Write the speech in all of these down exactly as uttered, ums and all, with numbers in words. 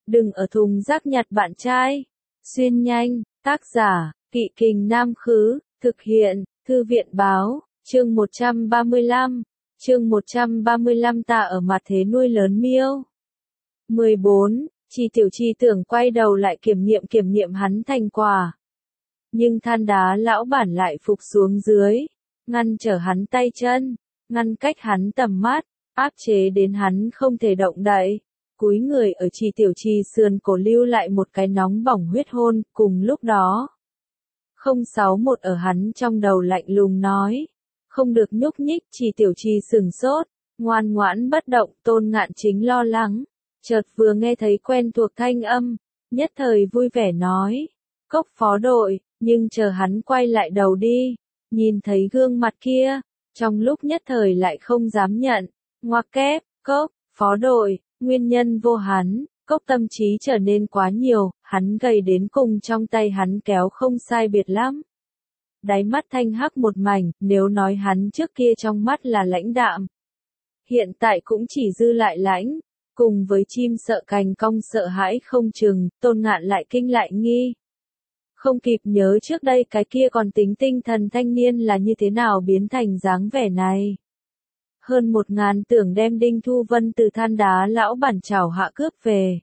đừng ở thùng rác nhặt bạn trai. Xuyên nhanh, tác giả, Kỵ Kình Nam Khứ, thực hiện, Thư viện Báo, chương một trăm ba mươi lăm, chương một trăm ba mươi lăm ta ở mặt thế nuôi lớn miêu. mười bốn, Chi Tiểu Chi tưởng quay đầu lại kiểm nghiệm kiểm nghiệm hắn thành quả. Nhưng than đá lão bản lại phục xuống dưới, ngăn trở hắn tay chân, ngăn cách hắn tầm mắt, áp chế đến hắn không thể động đậy. Cúi người ở Chi Tiểu Chi sườn cổ lưu lại một cái nóng bỏng huyết hôn, cùng lúc đó. không sáu một ở hắn trong đầu lạnh lùng nói. Không được nhúc nhích. Chi Tiểu Chi sừng sốt, ngoan ngoãn bất động. Tôn Ngạn Chính lo lắng, chợt vừa nghe thấy quen thuộc thanh âm, nhất thời vui vẻ nói. Cốc phó đội, nhưng chờ hắn quay lại đầu đi, nhìn thấy gương mặt kia, trong lúc nhất thời lại không dám nhận. Ngoặc kép, Cốc, phó đội, nguyên nhân vô hắn, Cốc tâm trí trở nên quá nhiều, hắn gầy đến cùng trong tay hắn kéo không sai biệt lắm. Đáy mắt thanh hắc một mảnh, nếu nói hắn trước kia trong mắt là lãnh đạm, hiện tại cũng chỉ dư lại lãnh, cùng với chim sợ cành cong sợ hãi không chừng. Tôn Ngạn lại kinh lại nghi. Không kịp nhớ trước đây cái kia còn tính tinh thần thanh niên là như thế nào biến thành dáng vẻ này. Hơn một ngàn tưởng đem Đinh Thu Vân từ than đá lão bản chảo hạ cướp về.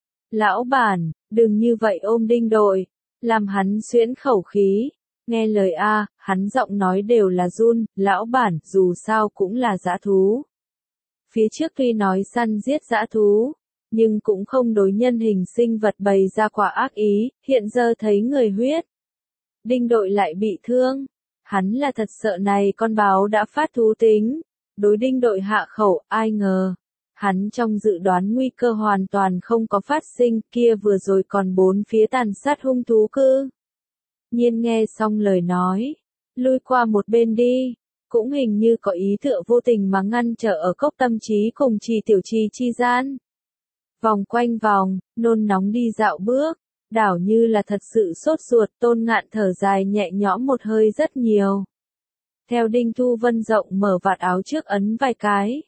Lão bản, đừng như vậy ôm Đinh đội, làm hắn xuyễn khẩu khí. Nghe lời a, hắn giọng nói đều là run. Lão bản, dù sao cũng là dã thú. Phía trước tuy nói săn giết dã thú, nhưng cũng không đối nhân hình sinh vật bày ra quả ác ý. Hiện giờ thấy người huyết, Đinh đội lại bị thương, hắn là thật sợ này con báo đã phát thú tính, đối Đinh đội hạ khẩu. Ai ngờ, hắn trong dự đoán nguy cơ hoàn toàn không có phát sinh. Kia vừa rồi còn bốn phía tàn sát hung thú cư nhiên nghe xong lời nói, lui qua một bên đi, cũng hình như có ý tựa vô tình mà ngăn trở ở Cốc tâm trí cùng Chi Tiểu Chi chi gian. Vòng quanh vòng, nôn nóng đi dạo bước, đảo như là thật sự sốt ruột. Tôn Ngạn thở dài nhẹ nhõm một hơi rất nhiều. Theo Đinh Thu Vân rộng mở vạt áo trước ấn vài cái,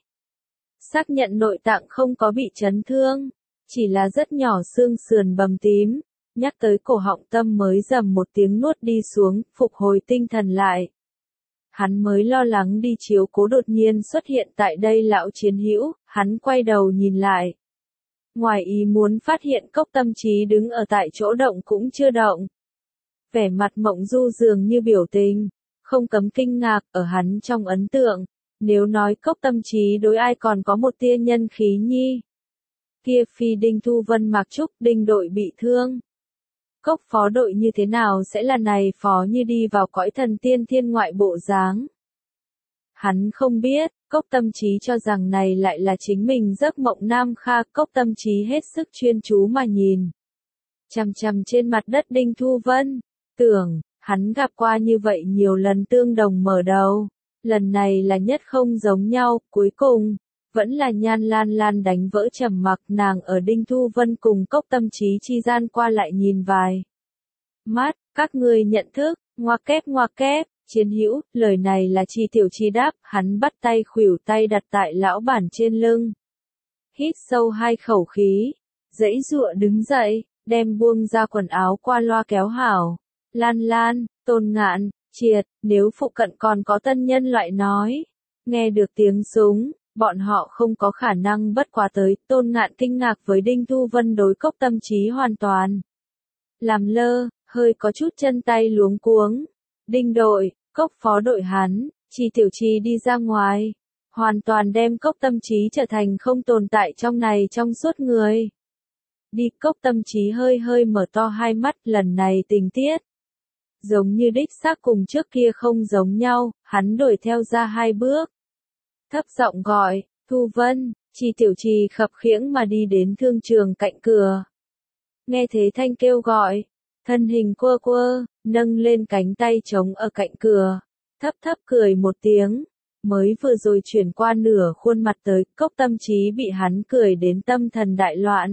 xác nhận nội tạng không có bị chấn thương, chỉ là rất nhỏ xương sườn bầm tím. Nhắc tới cổ họng tâm mới rầm một tiếng nuốt đi xuống, phục hồi tinh thần lại. Hắn mới lo lắng đi chiếu cố đột nhiên xuất hiện tại đây lão chiến hữu, hắn quay đầu nhìn lại. Ngoài ý muốn phát hiện Cốc tâm trí đứng ở tại chỗ động cũng chưa động. Vẻ mặt mộng du dường như biểu tình, không cấm kinh ngạc. Ở hắn trong ấn tượng, nếu nói Cốc tâm trí đối ai còn có một tia nhân khí nhi, kia phi Đinh Thu Vân mặc trúc. Đinh đội bị thương, Cốc phó đội như thế nào sẽ là này phó như đi vào cõi thần tiên thiên ngoại bộ dáng. Hắn không biết, Cốc tâm trí cho rằng này lại là chính mình giấc mộng nam kha. Cốc tâm trí hết sức chuyên chú mà nhìn chằm chằm trên mặt đất Đinh Thu Vân, tưởng, hắn gặp qua như vậy nhiều lần tương đồng mở đầu, lần này là nhất không giống nhau. Cuối cùng, vẫn là Nhan Lan Lan đánh vỡ trầm mặc. Nàng ở Đinh Thu Vân cùng Cốc tâm trí chi gian qua lại nhìn vài mắt. Các ngươi nhận thức, ngoặc kép ngoặc kép, chiến hữu. Lời này là Chi Tiểu Chi đáp. Hắn bắt tay khuỷu tay đặt tại lão bản trên lưng, hít sâu hai khẩu khí, giãy giụa đứng dậy, đem buông ra quần áo qua loa kéo hảo. Lan Lan, Tôn Ngạn, triệt, nếu phụ cận còn có tân nhân loại nói. Nghe được tiếng súng, bọn họ không có khả năng bất quá tới. Tôn Ngạn kinh ngạc với Đinh Thu Vân đối Cốc tâm trí hoàn toàn làm lơ, hơi có chút chân tay luống cuống. Đinh đội, Cốc phó đội hắn, Chi Tiểu Chi đi ra ngoài, hoàn toàn đem Cốc tâm trí trở thành không tồn tại trong này trong suốt người. Đi. Cốc tâm trí hơi hơi mở to hai mắt. Lần này tình tiết giống như đích xác cùng trước kia không giống nhau. Hắn đuổi theo ra hai bước, thấp giọng gọi, Thu Vân. Chi Tiểu Chi khập khiễng mà đi đến thương trường cạnh cửa. Nghe thế thanh kêu gọi, thân hình quơ quơ, nâng lên cánh tay trống ở cạnh cửa, thấp thấp cười một tiếng. Mới vừa rồi chuyển qua nửa khuôn mặt tới, Cốc tâm trí bị hắn cười đến tâm thần đại loạn.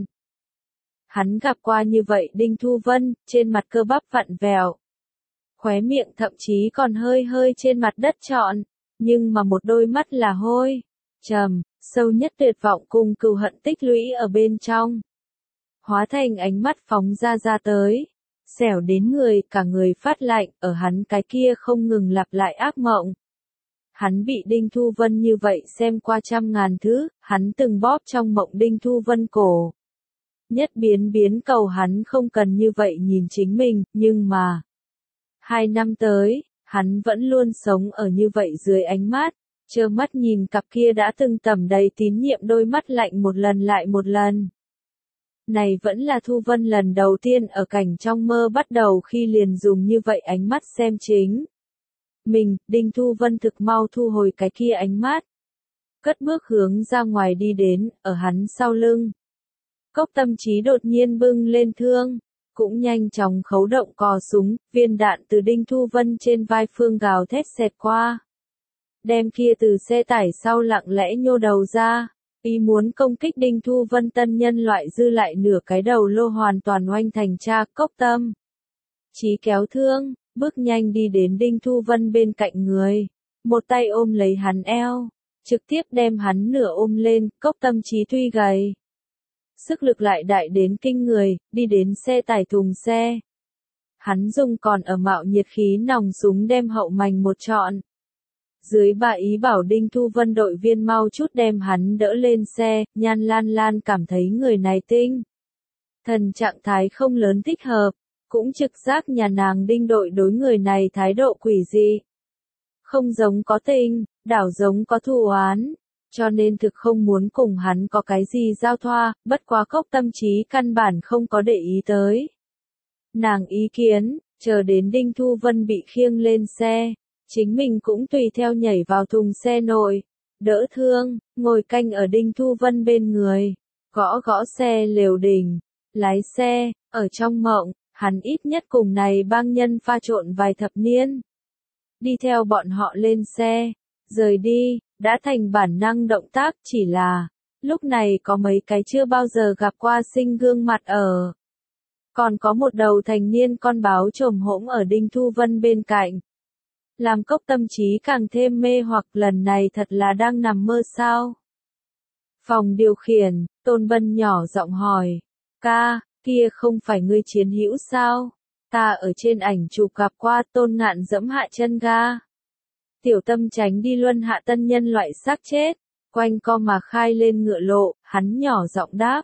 Hắn gặp qua như vậy Đinh Thu Vân, trên mặt cơ bắp vặn vẹo, khóe miệng thậm chí còn hơi hơi trên mặt đất trọn, nhưng mà một đôi mắt là hôi trầm, sâu nhất tuyệt vọng cùng cừu hận tích lũy ở bên trong. hóa thành ánh mắt phóng ra ra tới. Xẻo đến người, cả người phát lạnh, ở hắn cái kia không ngừng lặp lại ác mộng. Hắn bị Đinh Thu Vân như vậy xem qua trăm ngàn thứ, hắn từng bóp trong mộng Đinh Thu Vân cổ. Nhất biến biến cầu hắn không cần như vậy nhìn chính mình, nhưng mà... Hai năm tới, hắn vẫn luôn sống ở như vậy dưới ánh mắt, trơ mắt nhìn cặp kia đã từng tẩm đầy tín nhiệm đôi mắt lạnh một lần lại một lần. Này vẫn là Thu Vân lần đầu tiên ở cảnh trong mơ bắt đầu khi liền dùng như vậy ánh mắt xem chính. Mình, Đinh Thu Vân thực mau thu hồi cái kia ánh mắt. Cất bước hướng ra ngoài đi đến, ở hắn sau lưng. Cốc Tâm Chí đột nhiên bưng lên thương, cũng nhanh chóng khấu động cò súng, viên đạn từ Đinh Thu Vân trên vai phương gào thét xẹt qua. Đem kia từ xe tải sau lặng lẽ nhô đầu ra, ý muốn công kích Đinh Thu Vân tân nhân loại dư lại nửa cái đầu lô hoàn toàn oanh thành cha. Cốc Tâm Chí kéo thương, bước nhanh đi đến Đinh Thu Vân bên cạnh người, một tay ôm lấy hắn eo, trực tiếp đem hắn nửa ôm lên. Cốc Tâm Chí tuy gầy, sức lực lại đại đến kinh người, đi đến xe tải thùng xe. Hắn dùng còn ở mạo nhiệt khí nòng súng đem hậu mành một trọn. Dưới bà ý bảo Đinh Thu Vân đội viên mau chút đem hắn đỡ lên xe, Nhan Lan Lan cảm thấy người này tinh thần trạng thái không lớn thích hợp, cũng trực giác nhà nàng Đinh đội đối người này thái độ quỷ dị. Không giống có tình, đảo giống có thù oán. Cho nên thực không muốn cùng hắn có cái gì giao thoa, bất quá Cốc Tâm Chí căn bản không có để ý tới. Nàng ý kiến, chờ đến Đinh Thu Vân bị khiêng lên xe, chính mình cũng tùy theo nhảy vào thùng xe nội, đỡ thương, ngồi canh ở Đinh Thu Vân bên người, gõ gõ xe lều đình, lái xe, ở trong mộng, hắn ít nhất cùng này bang nhân pha trộn vài thập niên. Đi theo bọn họ lên xe, rời đi, đã thành bản năng động tác, chỉ là, lúc này có mấy cái chưa bao giờ gặp qua sinh gương mặt ở. Còn có một đầu thành niên con báo trồm hỗn ở Đinh Thu Vân bên cạnh. Làm Cốc Tâm Chí càng thêm mê hoặc, lần này thật là đang nằm mơ sao. Phòng điều khiển, Tôn Bân nhỏ giọng hỏi, ca, kia không phải ngươi chiến hữu sao? Ta ở trên ảnh chụp gặp qua. Tôn Ngạn dẫm hạ chân ga. Tiểu Tâm tránh đi luân hạ tân nhân loại xác chết, quanh co mà khai lên ngựa lộ, hắn nhỏ giọng đáp.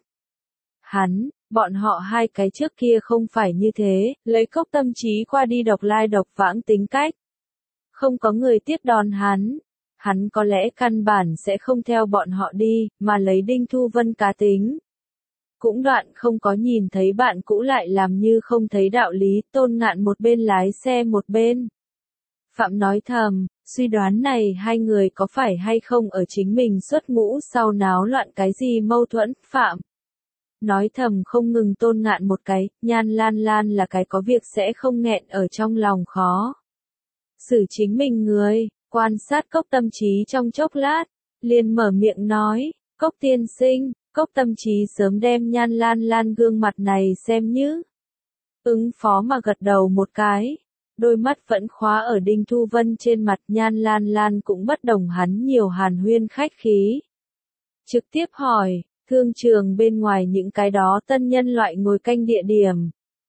Hắn, bọn họ hai cái trước kia không phải như thế, lấy Cốc Tâm Chí qua đi độc lai độc vãng tính cách. Không có người tiếp đón hắn, hắn có lẽ căn bản sẽ không theo bọn họ đi, mà lấy Đinh Thu Vân cá tính. Cũng đoạn không có nhìn thấy bạn cũ lại làm như không thấy đạo lý. Tôn Ngạn một bên lái xe một bên Phạm nói thầm, suy đoán này hai người có phải hay không ở chính mình xuất ngũ sau náo loạn cái gì mâu thuẫn. Phạm nói thầm không ngừng Tôn Ngạn một cái, Nhan Lan Lan là cái có việc sẽ không nghẹn ở trong lòng khó xử chính mình người, quan sát Cốc Tâm Chí trong chốc lát, liền mở miệng nói, Cốc tiên sinh. Cốc Tâm Chí sớm đem Nhan Lan Lan gương mặt này xem như ứng phó mà gật đầu một cái, đôi mắt vẫn khóa ở Đinh Thu Vân trên mặt. Nhan Lan Lan cũng bất đồng hắn nhiều hàn huyên khách khí, trực tiếp hỏi, thương trường bên ngoài những cái đó tân nhân loại ngồi canh địa điểm,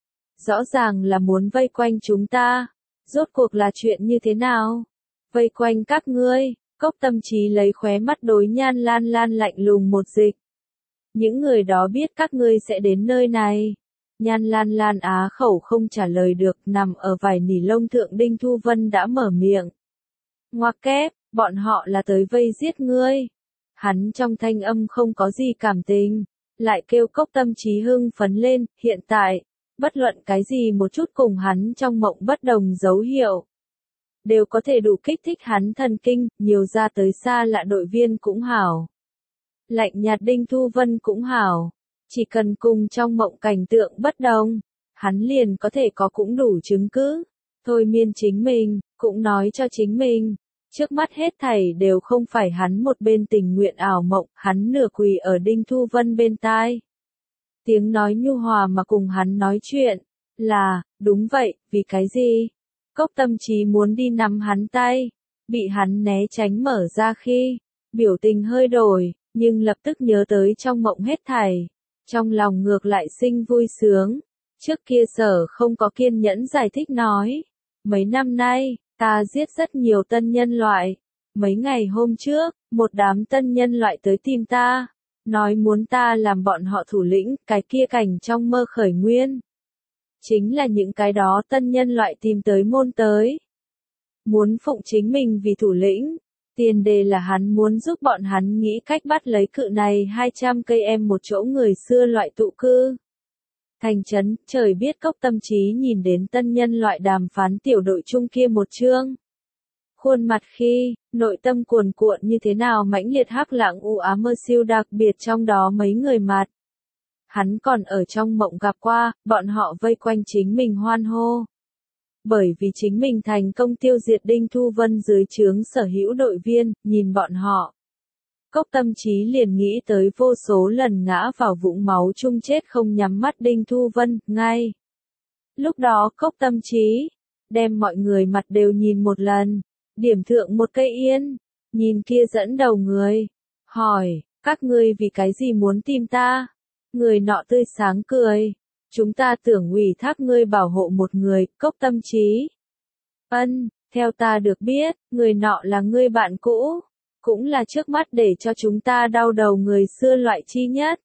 rõ ràng là muốn vây quanh chúng ta, rốt cuộc là chuyện như thế nào? Vây quanh các ngươi. Cốc Tâm Chí lấy khóe mắt đối Nhan Lan Lan lạnh lùng một dịch. Những người đó biết các ngươi sẽ đến nơi này. Nhan Lan Lan á khẩu không trả lời được, nằm ở vài nỉ lông thượng. Đinh Thu Vân đã mở miệng. Ngoặc kép, bọn họ là tới vây giết ngươi. Hắn trong thanh âm không có gì cảm tình, lại kêu Cốc Tâm Chí hưng phấn lên. Hiện tại, bất luận cái gì một chút cùng hắn trong mộng bất đồng dấu hiệu, đều có thể đủ kích thích hắn thần kinh, nhiều ra tới xa lạ đội viên cũng hảo. Lạnh nhạt Đinh Thu Vân cũng hảo, chỉ cần cùng trong mộng cảnh tượng bất đồng, hắn liền có thể có cũng đủ chứng cứ, thôi miên chính mình, cũng nói cho chính mình, trước mắt hết thảy đều không phải hắn một bên tình nguyện ảo mộng. Hắn nửa quỳ ở Đinh Thu Vân bên tai, tiếng nói nhu hòa mà cùng hắn nói chuyện, là, đúng vậy, vì cái gì? Cốc Tâm Chí muốn đi nắm hắn tay, bị hắn né tránh mở ra khi, biểu tình hơi đổi, nhưng lập tức nhớ tới trong mộng hết thảy, Trong lòng ngược lại sinh vui sướng. Trước kia Sở không có kiên nhẫn giải thích nói. Mấy năm nay, ta giết rất nhiều tân nhân loại. Mấy ngày hôm trước, một đám tân nhân loại tới tìm ta. Nói muốn ta làm bọn họ thủ lĩnh, cái kia cảnh trong mơ khởi nguyên. Chính là những cái đó tân nhân loại tìm tới môn tới. Muốn phụng chính mình vì thủ lĩnh. Tiền đề là hắn muốn giúp bọn hắn nghĩ cách bắt lấy cự này hai trăm cây em một chỗ người xưa loại tụ cư. Thành trấn, trời biết Cốc Tâm Trí nhìn đến tân nhân loại đàm phán tiểu đội chung kia một chương. Khuôn mặt khi, nội tâm cuồn cuộn như thế nào mãnh liệt hắc lãng u ám mơ siêu đặc biệt trong đó mấy người mặt. Hắn còn ở trong mộng gặp qua, bọn họ vây quanh chính mình hoan hô. Bởi vì chính mình thành công tiêu diệt Đinh Thu Vân dưới trướng sở hữu đội viên, nhìn bọn họ. Cốc Tâm Trí liền nghĩ tới vô số lần ngã vào vũng máu chung chết không nhắm mắt Đinh Thu Vân, ngay. Lúc đó Cốc Tâm Trí, đem mọi người mặt đều nhìn một lần, điểm thượng một cây yên, nhìn kia dẫn đầu người, hỏi, các ngươi vì cái gì muốn tìm ta? Người nọ tươi sáng cười. Chúng ta tưởng ủy thác ngươi bảo hộ một người, Cốc Tâm Trí. Ân, theo ta được biết, người nọ là ngươi bạn cũ, cũng là trước mắt để cho chúng ta đau đầu người xưa loại chi nhất.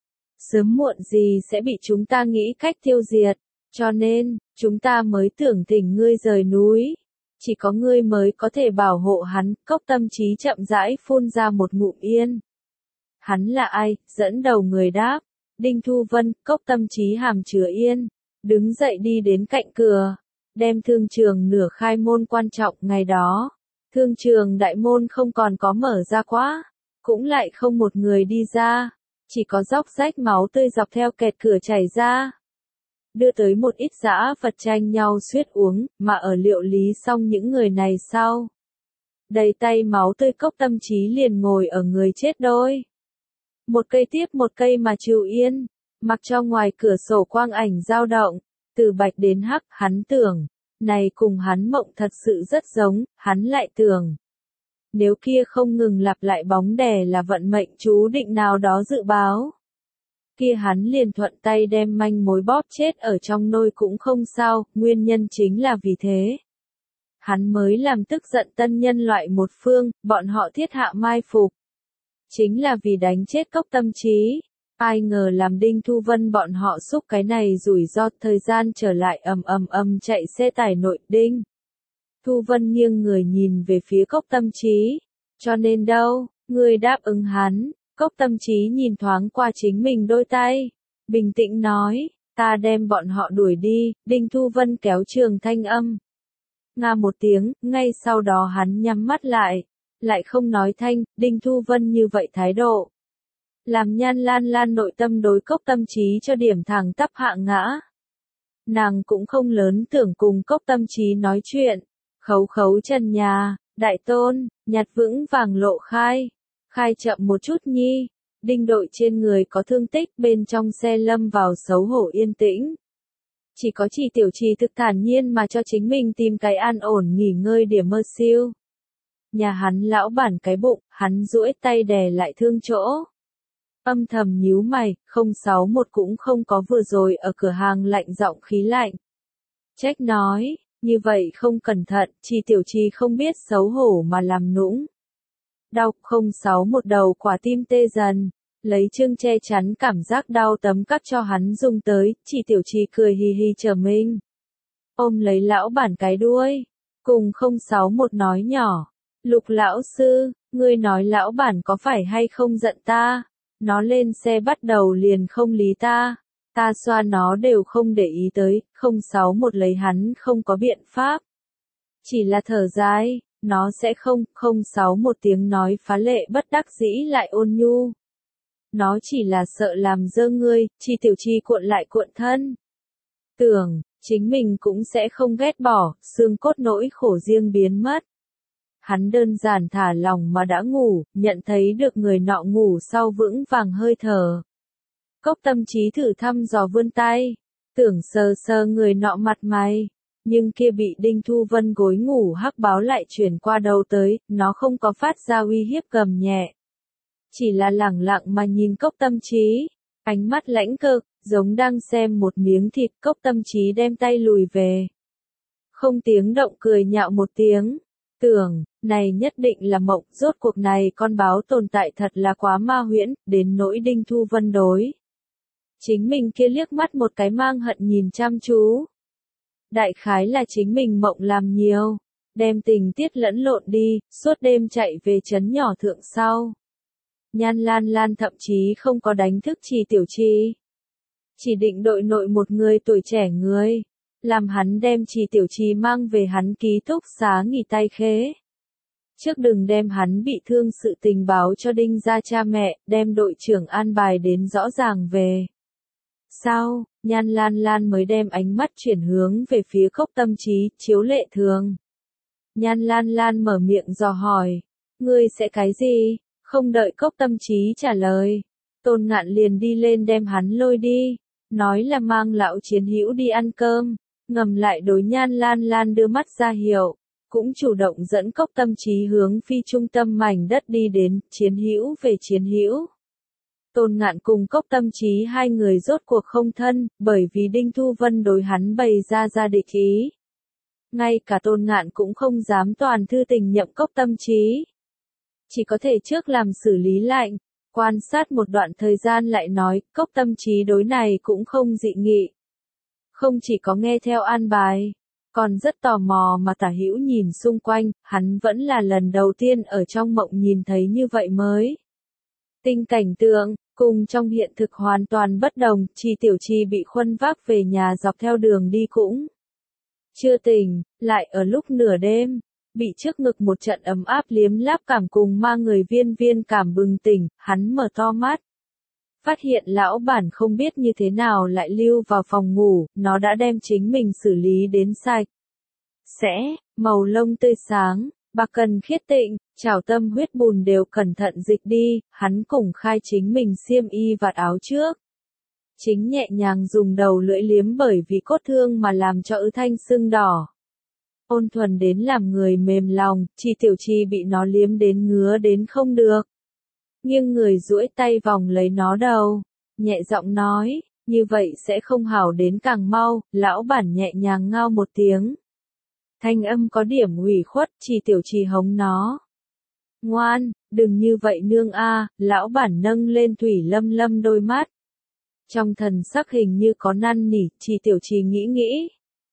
Sớm muộn gì sẽ bị chúng ta nghĩ cách tiêu diệt, cho nên, chúng ta mới tưởng thỉnh ngươi rời núi. Chỉ có ngươi mới có thể bảo hộ hắn, Cốc Tâm Trí chậm rãi phun ra một ngụm yên. Hắn là ai? Dẫn đầu người đáp. Đinh Thu Vân, Cốc Tâm Trí hàm chứa yên, đứng dậy đi đến cạnh cửa, đem thương trường nửa khai môn quan trọng ngày đó. Thương trường đại môn không còn có mở ra quá, cũng lại không một người đi ra, chỉ có róc rách máu tươi dọc theo kẹt cửa chảy ra. Đưa tới một ít dã vật tranh nhau suýt uống, mà ở liệu lý xong những người này sau. Đầy tay máu tươi Cốc Tâm Trí liền ngồi ở người chết đôi. Một cây tiếp một cây mà chịu yên, mặc cho ngoài cửa sổ quang ảnh dao động, từ bạch đến hắc, hắn tưởng, này cùng hắn mộng thật sự rất giống, hắn lại tưởng. Nếu kia không ngừng lặp lại bóng đè là vận mệnh chú định nào đó dự báo. Kia hắn liền thuận tay đem manh mối bóp chết ở trong nôi cũng không sao, nguyên nhân chính là vì thế. Hắn mới làm tức giận tân nhân loại một phương, bọn họ thiết hạ mai phục. Chính là vì đánh chết Cốc Tâm Trí. Ai ngờ làm Đinh Thu Vân bọn họ xúc cái này rủi ro thời gian trở lại ầm ầm ầm chạy xe tải nội Đinh. Thu Vân nghiêng người nhìn về phía Cốc Tâm Trí. Cho nên đâu, người đáp ứng hắn. Cốc Tâm Trí nhìn thoáng qua chính mình đôi tay. Bình tĩnh nói, ta đem bọn họ đuổi đi. Đinh Thu Vân kéo trường thanh âm. Nga một tiếng, ngay sau đó hắn nhắm mắt lại. Lại không nói thanh, Đinh Thu Vân như vậy thái độ. Làm Nhan Lan Lan nội tâm đối Cốc Tâm Trí cho điểm thẳng tắp hạ ngã. Nàng cũng không lớn tưởng cùng Cốc Tâm Trí nói chuyện. Khấu khấu trần nhà, đại tôn, nhặt vững vàng lộ khai. Khai chậm một chút nhi. Đinh đội trên người có thương tích bên trong xe lâm vào xấu hổ yên tĩnh. Chỉ có Chỉ Tiểu Trì thực thản nhiên mà cho chính mình tìm cái an ổn nghỉ ngơi điểm mơ siêu. Nhà hắn lão bản cái bụng, hắn duỗi tay đè lại thương chỗ. Âm thầm nhíu mày, không sáu một cũng không có vừa rồi ở cửa hàng lạnh giọng khí lạnh. Trách nói, như vậy không cẩn thận, Chỉ Tiểu Trì không biết xấu hổ mà làm nũng. Đau, không sáu một đầu quả tim tê dần, lấy chương che chắn cảm giác đau tấm cắt cho hắn dùng tới, Chỉ Tiểu Trì cười hì hì chờ mình. Ôm lấy lão bản cái đuôi, cùng không sáu một nói nhỏ. Lục lão sư, ngươi nói lão bản có phải hay không giận ta? Nó lên xe bắt đầu liền không lý ta. Ta xoa nó đều không để ý tới, không sáu một lấy hắn không có biện pháp. Chỉ là thở dài, nó sẽ không, không sáu một tiếng nói phá lệ bất đắc dĩ lại ôn nhu. Nó chỉ là sợ làm dơ ngươi, Chỉ Tiểu Trì cuộn lại cuộn thân. Tưởng, chính mình cũng sẽ không ghét bỏ, xương cốt nỗi khổ riêng biến mất. Hắn đơn giản thả lòng mà đã ngủ, nhận thấy được người nọ ngủ sau vững vàng hơi thở. Cốc Tâm Trí thử thăm dò vươn tay, tưởng sờ sờ người nọ mặt mày, nhưng kia bị Đinh Thu Vân gối ngủ hắc báo lại chuyển qua đầu tới, nó không có phát ra uy hiếp gầm nhẹ. Chỉ là lẳng lặng mà nhìn Cốc Tâm Trí, Ánh mắt lãnh cực, giống đang xem một miếng thịt. Cốc Tâm Trí đem tay lùi về. Không tiếng động cười nhạo một tiếng. Tưởng, này nhất định là mộng, rốt cuộc này con báo tồn tại thật là quá ma huyễn, đến nỗi Đinh Thu Vân đối. Chính mình kia liếc mắt một cái mang hận nhìn chăm chú. Đại khái là chính mình mộng làm nhiều, đem tình tiết lẫn lộn đi, suốt đêm chạy về trấn nhỏ thượng sau. Nhan Lan Lan thậm chí không có đánh thức Trì Tiểu Trì. Chỉ định đội nội một người tuổi trẻ người, làm hắn đem Trì Tiểu Trì mang về hắn ký túc xá nghỉ tay khế. Trước đừng đem hắn bị thương sự tình báo cho Đinh gia cha mẹ, đem đội trưởng an bài đến rõ ràng về. Sau, Nhan Lan Lan mới đem ánh mắt chuyển hướng về phía Cốc Tâm Trí, Chiếu Lệ Thường. Nhan Lan Lan mở miệng dò hỏi, ngươi sẽ cái gì? Không đợi Cốc Tâm Trí trả lời, Tôn Ngạn liền đi lên đem hắn lôi đi, nói là mang lão chiến hữu đi ăn cơm, ngầm lại đối Nhan Lan Lan đưa mắt ra hiệu, cũng chủ động dẫn Cốc Tâm Trí hướng phi trung tâm mảnh đất đi đến, chiến hữu về chiến hữu. Tôn Ngạn cùng Cốc Tâm Trí hai người rốt cuộc không thân, bởi vì Đinh Thu Vân đối hắn bày ra ra địch ý. Ngay cả Tôn Ngạn cũng không dám toàn thư tình nhậm Cốc Tâm Trí. Chỉ có thể trước làm xử lý lạnh, quan sát một đoạn thời gian lại nói, Cốc Tâm Trí đối này cũng không dị nghị. Không chỉ có nghe theo an bài, còn rất tò mò mà tả hữu nhìn xung quanh, hắn vẫn là lần đầu tiên ở trong mộng nhìn thấy như vậy mới. Tinh cảnh tượng, cùng trong hiện thực hoàn toàn bất đồng, Trì Tiểu Trì bị khuân vác về nhà dọc theo đường đi cũng chưa tỉnh, lại ở lúc nửa đêm, bị trước ngực một trận ấm áp liếm láp cảm cùng ma người viên viên cảm bừng tỉnh, hắn mở to mắt. Phát hiện lão bản không biết như thế nào lại lưu vào phòng ngủ, nó đã đem chính mình xử lý đến sạch. Sẽ, màu lông tươi sáng, bạc cần khiết tịnh, trảo tâm huyết bùn đều cẩn thận dịch đi, hắn cùng khai chính mình xiêm y vạt áo trước. Chính nhẹ nhàng dùng đầu lưỡi liếm bởi vì cốt thương mà làm cho ứ thanh sưng đỏ. Ôn thuần đến làm người mềm lòng, Trì Tiểu Trì bị nó liếm đến ngứa đến không được. Nghiêng người duỗi tay vòng lấy nó đầu, nhẹ giọng nói, như vậy sẽ không hảo đến càng mau, lão bản nhẹ nhàng ngao một tiếng. Thanh âm có điểm ủy khuất, Trì Tiểu Trì hống nó. Ngoan, đừng như vậy nương a, lão bản nâng lên thủy lâm lâm đôi mắt. Trong thần sắc hình như có năn nỉ, Trì Tiểu Trì nghĩ nghĩ.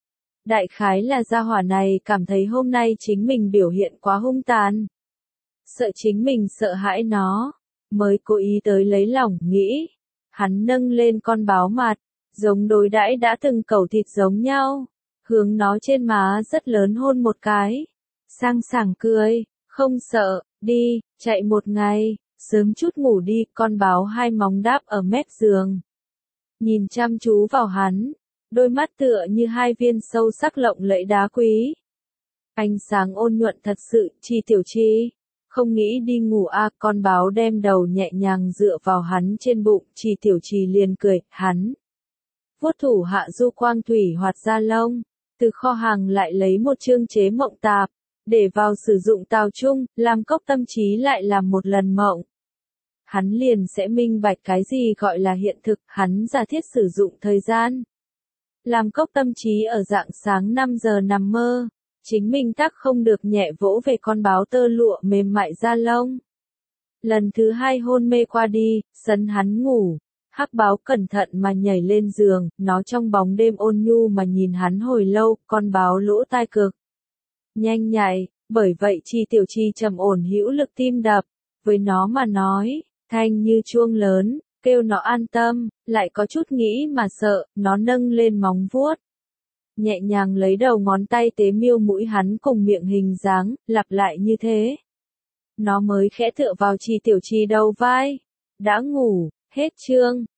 Đại khái là gia hỏa này cảm thấy hôm nay chính mình biểu hiện quá hung tàn. Sợ chính mình sợ hãi nó, mới cố ý tới lấy lòng, nghĩ. Hắn nâng lên con báo mặt, giống đối đãi đã từng cẩu thịt giống nhau. Hướng nó trên má rất lớn hôn một cái. Sang sảng cười, không sợ, đi, chạy một ngày, sớm chút ngủ đi, con báo hai móng đáp ở mép giường. Nhìn chăm chú vào hắn, đôi mắt tựa như hai viên sâu sắc lộng lẫy đá quý. Ánh sáng ôn nhuận thật sự, Trì Tiểu Trì. Không nghĩ đi ngủ a, con báo đem đầu nhẹ nhàng dựa vào hắn trên bụng, Trì Tiểu Trì liền cười, hắn. Vuốt thủ hạ du quang thủy hoạt ra lông, từ kho hàng lại lấy một chương chế mộng tạp, để vào sử dụng tào chung, làm Cốc Tâm Trí lại làm một lần mộng. Hắn liền sẽ minh bạch cái gì gọi là hiện thực, hắn giả thiết sử dụng thời gian. Làm Cốc Tâm Trí ở dạng sáng năm giờ nằm mơ, chính mình tác không được nhẹ vỗ về con báo tơ lụa mềm mại da lông. Lần thứ hai hôn mê qua đi, sấn hắn ngủ, hắc báo cẩn thận mà nhảy lên giường, nó trong bóng đêm ôn nhu mà nhìn hắn hồi lâu, con báo lỗ tai cực. Nhanh nhạy, bởi vậy Trì Tiểu Trì trầm ổn hữu lực tim đập, với nó mà nói, thanh như chuông lớn, kêu nó an tâm, lại có chút nghĩ mà sợ, nó nâng lên móng vuốt. Nhẹ nhàng lấy đầu ngón tay tế miêu mũi hắn cùng miệng hình dáng, lặp lại như thế. Nó mới khẽ tựa vào Trì Tiểu Trì đầu vai. Đã ngủ, hết chương.